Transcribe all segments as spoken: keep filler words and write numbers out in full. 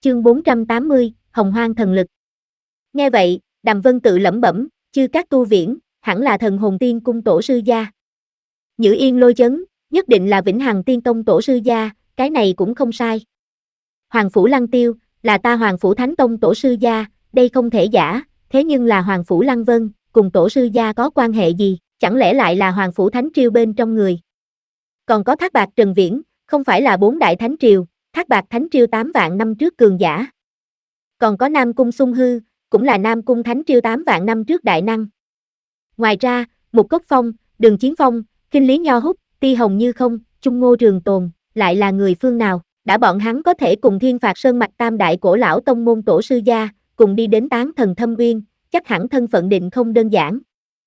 Chương bốn trăm tám mươi, Hồng Hoang thần lực. Nghe vậy, Đàm Vân tự lẩm bẩm, chư các tu viễn, hẳn là thần hồn tiên cung tổ sư gia. Nhữ Yên lôi chấn, nhất định là Vĩnh Hằng Tiên Tông tổ sư gia, cái này cũng không sai. Hoàng Phủ Lăng Tiêu, là ta Hoàng Phủ Thánh Tông tổ sư gia, đây không thể giả, thế nhưng là Hoàng Phủ Lăng Vân, cùng tổ sư gia có quan hệ gì, chẳng lẽ lại là Hoàng Phủ Thánh Triều bên trong người. Còn có Thác Bạt Trần Viễn, không phải là bốn đại Thánh Triều, Thác Bạt Thánh Triều tám vạn năm trước cường giả. Còn có Nam Cung Sung Hư, cũng là Nam Cung Thánh Triều tám vạn năm trước đại năng. Ngoài ra, Mục Cốc Phong, Đường Chiến Phong, Kinh Lý Nho Húc, Ti Hồng Như Không, Trung Ngô Trường Tồn, lại là người phương nào, đã bọn hắn có thể cùng Thiên Phạt Sơn Mạch tam đại cổ lão tông môn tổ sư gia, cùng đi đến Tán Thần Thâm Uyên, chắc hẳn thân phận định không đơn giản.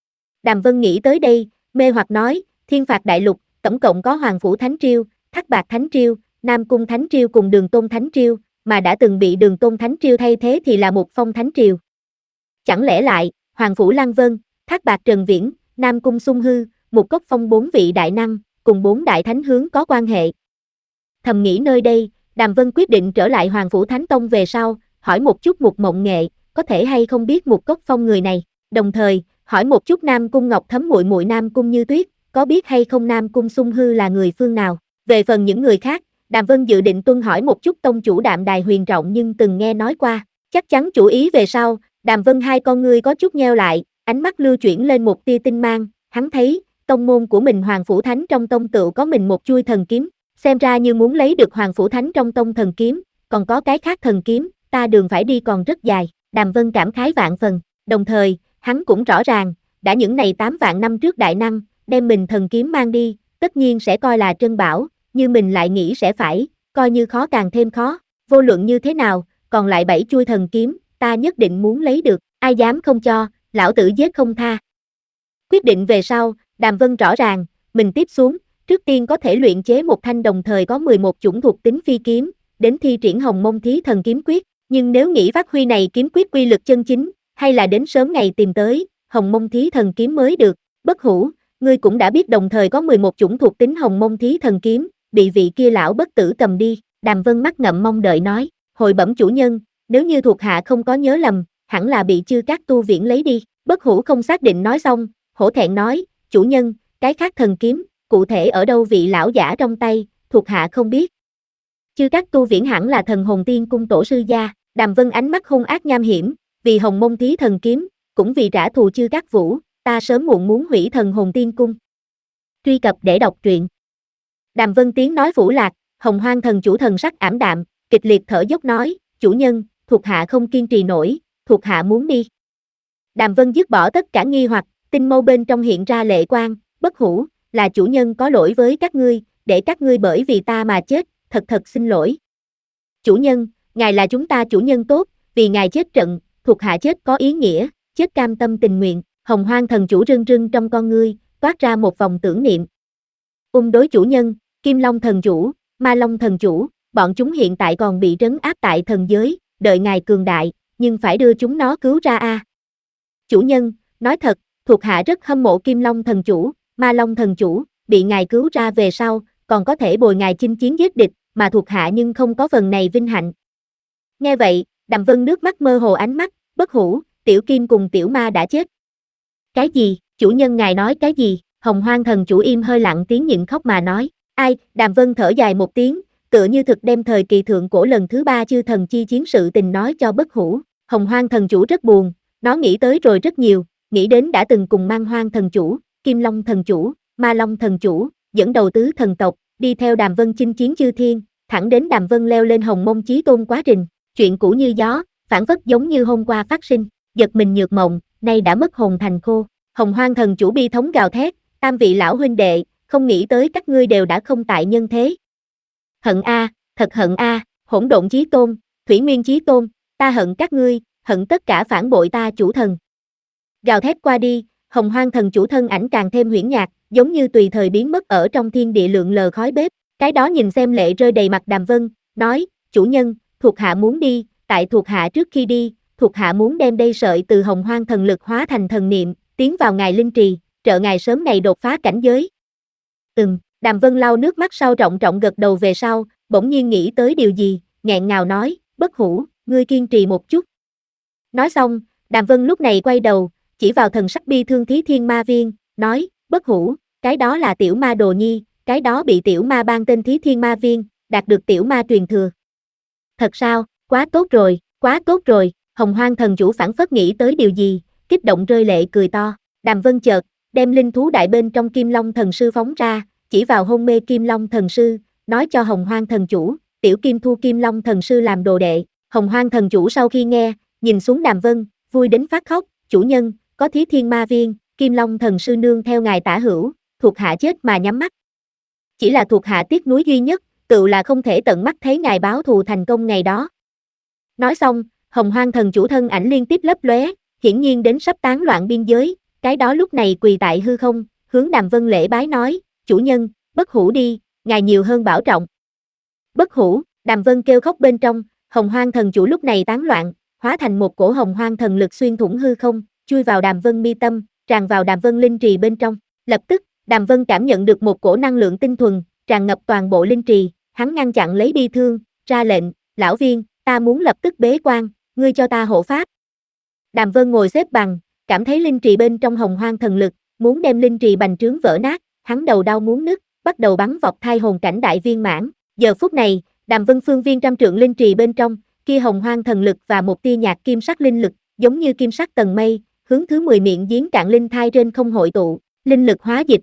Đàm Vân nghĩ tới đây, mê hoặc nói, Thiên Phạt Đại Lục, tổng cộng có Hoàng Phủ Thánh Triều, Thác Bạt Thánh Triều, Nam Cung Thánh Triều cùng Đường Tôn Thánh Triều, mà đã từng bị Đường Tôn Thánh Triều thay thế thì là Mục Phong Thánh Triều. Chẳng lẽ lại, Hoàng Phủ Lăng Vân, Thác Bạt Trần Viễn, Nam Cung Sung Hư, Mục Cốc Phong bốn vị đại năng, cùng bốn đại thánh hướng có quan hệ. Thầm nghĩ nơi đây, Đàm Vân quyết định trở lại Hoàng Phủ Thánh Tông về sau, hỏi một chút Mục Mộng Nghệ, có thể hay không biết Mục Cốc Phong người này, đồng thời, hỏi một chút Nam Cung Ngọc Thấm muội muội Nam Cung Như Tuyết, có biết hay không Nam Cung Sung Hư là người phương nào. Về phần những người khác, Đàm Vân dự định tuân hỏi một chút tông chủ Đạm Đài Huyền Trọng nhưng từng nghe nói qua, chắc chắn chủ ý về sau, Đàm Vân hai con ngươi có chút nheo lại, ánh mắt lưu chuyển lên một tia tinh mang, hắn thấy, tông môn của mình Hoàng Phủ Thánh trong tông tựu có mình một chuôi thần kiếm, xem ra như muốn lấy được Hoàng Phủ Thánh trong tông thần kiếm, còn có cái khác thần kiếm, ta đường phải đi còn rất dài, Đàm Vân cảm khái vạn phần, đồng thời, hắn cũng rõ ràng, đã những này tám vạn năm trước đại năng, đem mình thần kiếm mang đi, tất nhiên sẽ coi là trân bảo, như mình lại nghĩ sẽ phải, coi như khó càng thêm khó, vô luận như thế nào, còn lại bảy chuôi thần kiếm, ta nhất định muốn lấy được, ai dám không cho, lão tử giết không tha. Quyết định về sau, Đàm Vân rõ ràng, mình tiếp xuống, trước tiên có thể luyện chế một thanh đồng thời có mười một chủng thuộc tính phi kiếm, đến thi triển Hồng Mông Thí Thần Kiếm Quyết, nhưng nếu nghĩ phát huy này kiếm quyết quy lực chân chính, hay là đến sớm ngày tìm tới, Hồng Mông Thí Thần Kiếm mới được, Bất Hủ, ngươi cũng đã biết đồng thời có mười một chủng thuộc tính Hồng Mông Thí Thần Kiếm, bị vị kia lão bất tử cầm đi, Đàm Vân mắt ngậm mong đợi nói, hồi bẩm chủ nhân, nếu như thuộc hạ không có nhớ lầm, hẳn là bị chư các tu viễn lấy đi, Bất Hủ không xác định nói xong, hổ thẹn nói, chủ nhân, cái khác thần kiếm, cụ thể ở đâu vị lão giả trong tay, thuộc hạ không biết. Chư các tu viễn hẳn là thần hồn tiên cung tổ sư gia, Đàm Vân ánh mắt hung ác nham hiểm, vì Hồng Mông Thí Thần Kiếm, cũng vì trả thù chư các vũ, ta sớm muộn muốn hủy thần hồn tiên cung. Truy cập để đọc truyện. Đàm Vân tiếng nói phủ lạc, Hồng Hoang thần chủ thần sắc ảm đạm, kịch liệt thở dốc nói, chủ nhân, thuộc hạ không kiên trì nổi, thuộc hạ muốn đi. Đàm Vân dứt bỏ tất cả nghi hoặc, tinh mâu bên trong hiện ra lệ quang, Bất Hủ, là chủ nhân có lỗi với các ngươi, để các ngươi bởi vì ta mà chết, thật thật xin lỗi. Chủ nhân, ngài là chúng ta chủ nhân tốt, vì ngài chết trận, thuộc hạ chết có ý nghĩa, chết cam tâm tình nguyện, Hồng Hoang thần chủ rưng rưng trong con ngươi, toát ra một vòng tưởng niệm. Ung đối chủ nhân, Kim Long thần chủ, Ma Long thần chủ, bọn chúng hiện tại còn bị trấn áp tại thần giới, đợi ngài cường đại, nhưng phải đưa chúng nó cứu ra a. À. Chủ nhân, nói thật, thuộc hạ rất hâm mộ Kim Long thần chủ, Ma Long thần chủ, bị ngài cứu ra về sau, còn có thể bồi ngài chinh chiến giết địch, mà thuộc hạ nhưng không có phần này vinh hạnh. Nghe vậy, Đàm Vân nước mắt mơ hồ ánh mắt, Bất Hủ, Tiểu Kim cùng Tiểu Ma đã chết. Cái gì, chủ nhân ngài nói cái gì? Hồng Hoang thần chủ im hơi lặng tiếng nhịn khóc mà nói, ai, Đàm Vân thở dài một tiếng, tựa như thực đem thời kỳ thượng cổ lần thứ ba chư thần chi chiến sự tình nói cho Bất Hủ. Hồng Hoang thần chủ rất buồn, nó nghĩ tới rồi rất nhiều, nghĩ đến đã từng cùng Man Hoang thần chủ, Kim Long thần chủ, Ma Long thần chủ, dẫn đầu tứ thần tộc, đi theo Đàm Vân chinh chiến chư thiên, thẳng đến Đàm Vân leo lên Hồng Mông Chí Tôn quá trình, chuyện cũ như gió, phản phất giống như hôm qua phát sinh, giật mình nhược mộng, nay đã mất hồn thành khô. Hồng Hoang thần chủ bi thống gào thét, tam vị lão huynh đệ, không nghĩ tới các ngươi đều đã không tại nhân thế. Hận a, thật hận a, Hỗn Độn Chí Tôn, Thủy Nguyên Chí Tôn, ta hận các ngươi, hận tất cả phản bội ta chủ thần. Gào thét qua đi, Hồng Hoang thần chủ thân ảnh càng thêm huyễn nhạt, giống như tùy thời biến mất ở trong thiên địa lượn lờ khói bếp. Cái đó nhìn xem lệ rơi đầy mặt Đàm Vân, nói, chủ nhân, thuộc hạ muốn đi, tại thuộc hạ trước khi đi, thuộc hạ muốn đem đây sợi từ Hồng Hoang thần lực hóa thành thần niệm, tiến vào ngài linh trì, trợ ngài sớm ngày đột phá cảnh giới. Ừm, Đàm Vân lau nước mắt sau trọng trọng gật đầu về sau, bỗng nhiên nghĩ tới điều gì, nghẹn ngào nói, Bất Hủ, ngươi kiên trì một chút. Nói xong, Đàm Vân lúc này quay đầu, chỉ vào thần sắc bi thương Thí Thiên Ma Viên, nói, Bất Hủ, cái đó là tiểu ma đồ nhi, cái đó bị tiểu ma ban tên Thí Thiên Ma Viên, đạt được tiểu ma truyền thừa. Thật sao, quá tốt rồi, quá tốt rồi, Hồng Hoang thần chủ phảng phất nghĩ tới điều gì, kích động rơi lệ cười to. Đàm Vân chợt đem linh thú đại bên trong Kim Long thần sư phóng ra, chỉ vào hôn mê Kim Long thần sư, nói cho Hồng Hoang thần chủ, tiểu Kim thu Kim Long thần sư làm đồ đệ. Hồng Hoang thần chủ sau khi nghe, nhìn xuống Đàm Vân, vui đến phát khóc, chủ nhân, có Thí Thiên Ma Viên, Kim Long thần sư nương theo ngài tả hữu, thuộc hạ chết mà nhắm mắt. Chỉ là thuộc hạ tiếc nuối duy nhất, tự là không thể tận mắt thấy ngài báo thù thành công ngày đó. Nói xong, Hồng Hoang thần chủ thân ảnh liên tiếp lấp lóe, hiển nhiên đến sắp tán loạn biên giới, cái đó lúc này quỳ tại hư không, hướng Đàm Vân lễ bái nói, chủ nhân, Bất Hủ đi, ngài nhiều hơn bảo trọng. Bất Hủ, Đàm Vân kêu khóc bên trong, Hồng Hoang thần chủ lúc này tán loạn, hóa thành một cổ Hồng Hoang thần lực xuyên thủng hư không, chui vào Đàm Vân mi tâm, tràn vào Đàm Vân linh trì bên trong. Lập tức, Đàm Vân cảm nhận được một cổ năng lượng tinh thuần, tràn ngập toàn bộ linh trì, hắn ngăn chặn lấy bi thương, ra lệnh, lão viên, ta muốn lập tức bế quan, ngươi cho ta hộ pháp. Đàm Vân ngồi xếp bằng, cảm thấy linh trì bên trong Hồng Hoang thần lực, muốn đem linh trì bành trướng vỡ nát, hắn đầu đau muốn nứt, bắt đầu bắn vọt thai hồn cảnh đại viên mãn. Giờ phút này, Đàm Vân phương viên trăm trượng linh trì bên trong, kia Hồng Hoang thần lực và một tia nhạt kim sắc linh lực, giống như kim sắc tầng mây, hướng thứ mười miệng giếng cạn linh thai trên không hội tụ, linh lực hóa dịch.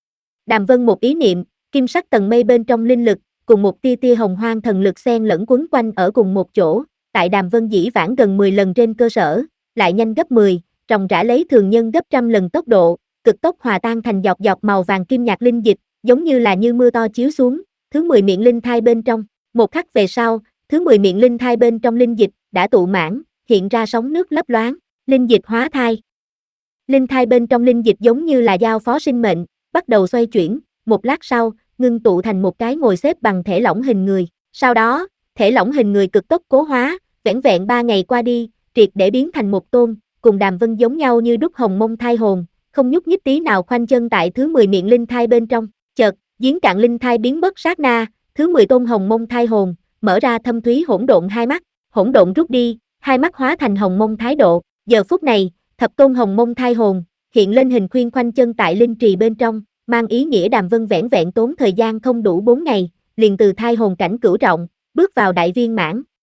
Đàm Vân một ý niệm, kim sắc tầng mây bên trong linh lực, cùng một tia tia Hồng Hoang thần lực xen lẫn quấn quanh ở cùng một chỗ, tại Đàm Vân dĩ vãng gần mười lần trên cơ sở, lại nhanh gấp mười, ròng rã lấy thường nhân gấp trăm lần tốc độ, cực tốc hòa tan thành giọt giọt màu vàng kim nhạt linh dịch, giống như là như mưa to chiếu xuống, thứ mười miệng linh thai bên trong. Một khắc về sau, thứ mười miệng linh thai bên trong linh dịch đã tụ mãn, hiện ra sóng nước lấp loáng, linh dịch hóa thai. Linh thai bên trong linh dịch giống như là giao phó sinh mệnh, bắt đầu xoay chuyển, một lát sau, ngưng tụ thành một cái ngồi xếp bằng thể lỏng hình người. Sau đó, thể lỏng hình người cực tốc cố hóa, vẻn vẹn ba ngày qua đi, triệt để biến thành một tôn, cùng Đàm Vân giống nhau như đúc hồng mông thai hồn, không nhúc nhích tí nào khoanh chân tại thứ mười miệng linh thai bên trong. Chợt, giếng cạn linh thai biến mất sát na, thứ mười tôn hồng mông thai hồn, mở ra thâm thúy hỗn độn hai mắt, hỗn độn rút đi, hai mắt hóa thành hồng mông thái độ. Giờ phút này, thập tôn hồng mông thai hồn, hiện lên hình khuyên khoanh chân tại linh trì bên trong, mang ý nghĩa Đàm Vân vẻn vẹn tốn thời gian không đủ bốn ngày, liền từ thai hồn cảnh cửu trọng, bước vào đại viên mãn.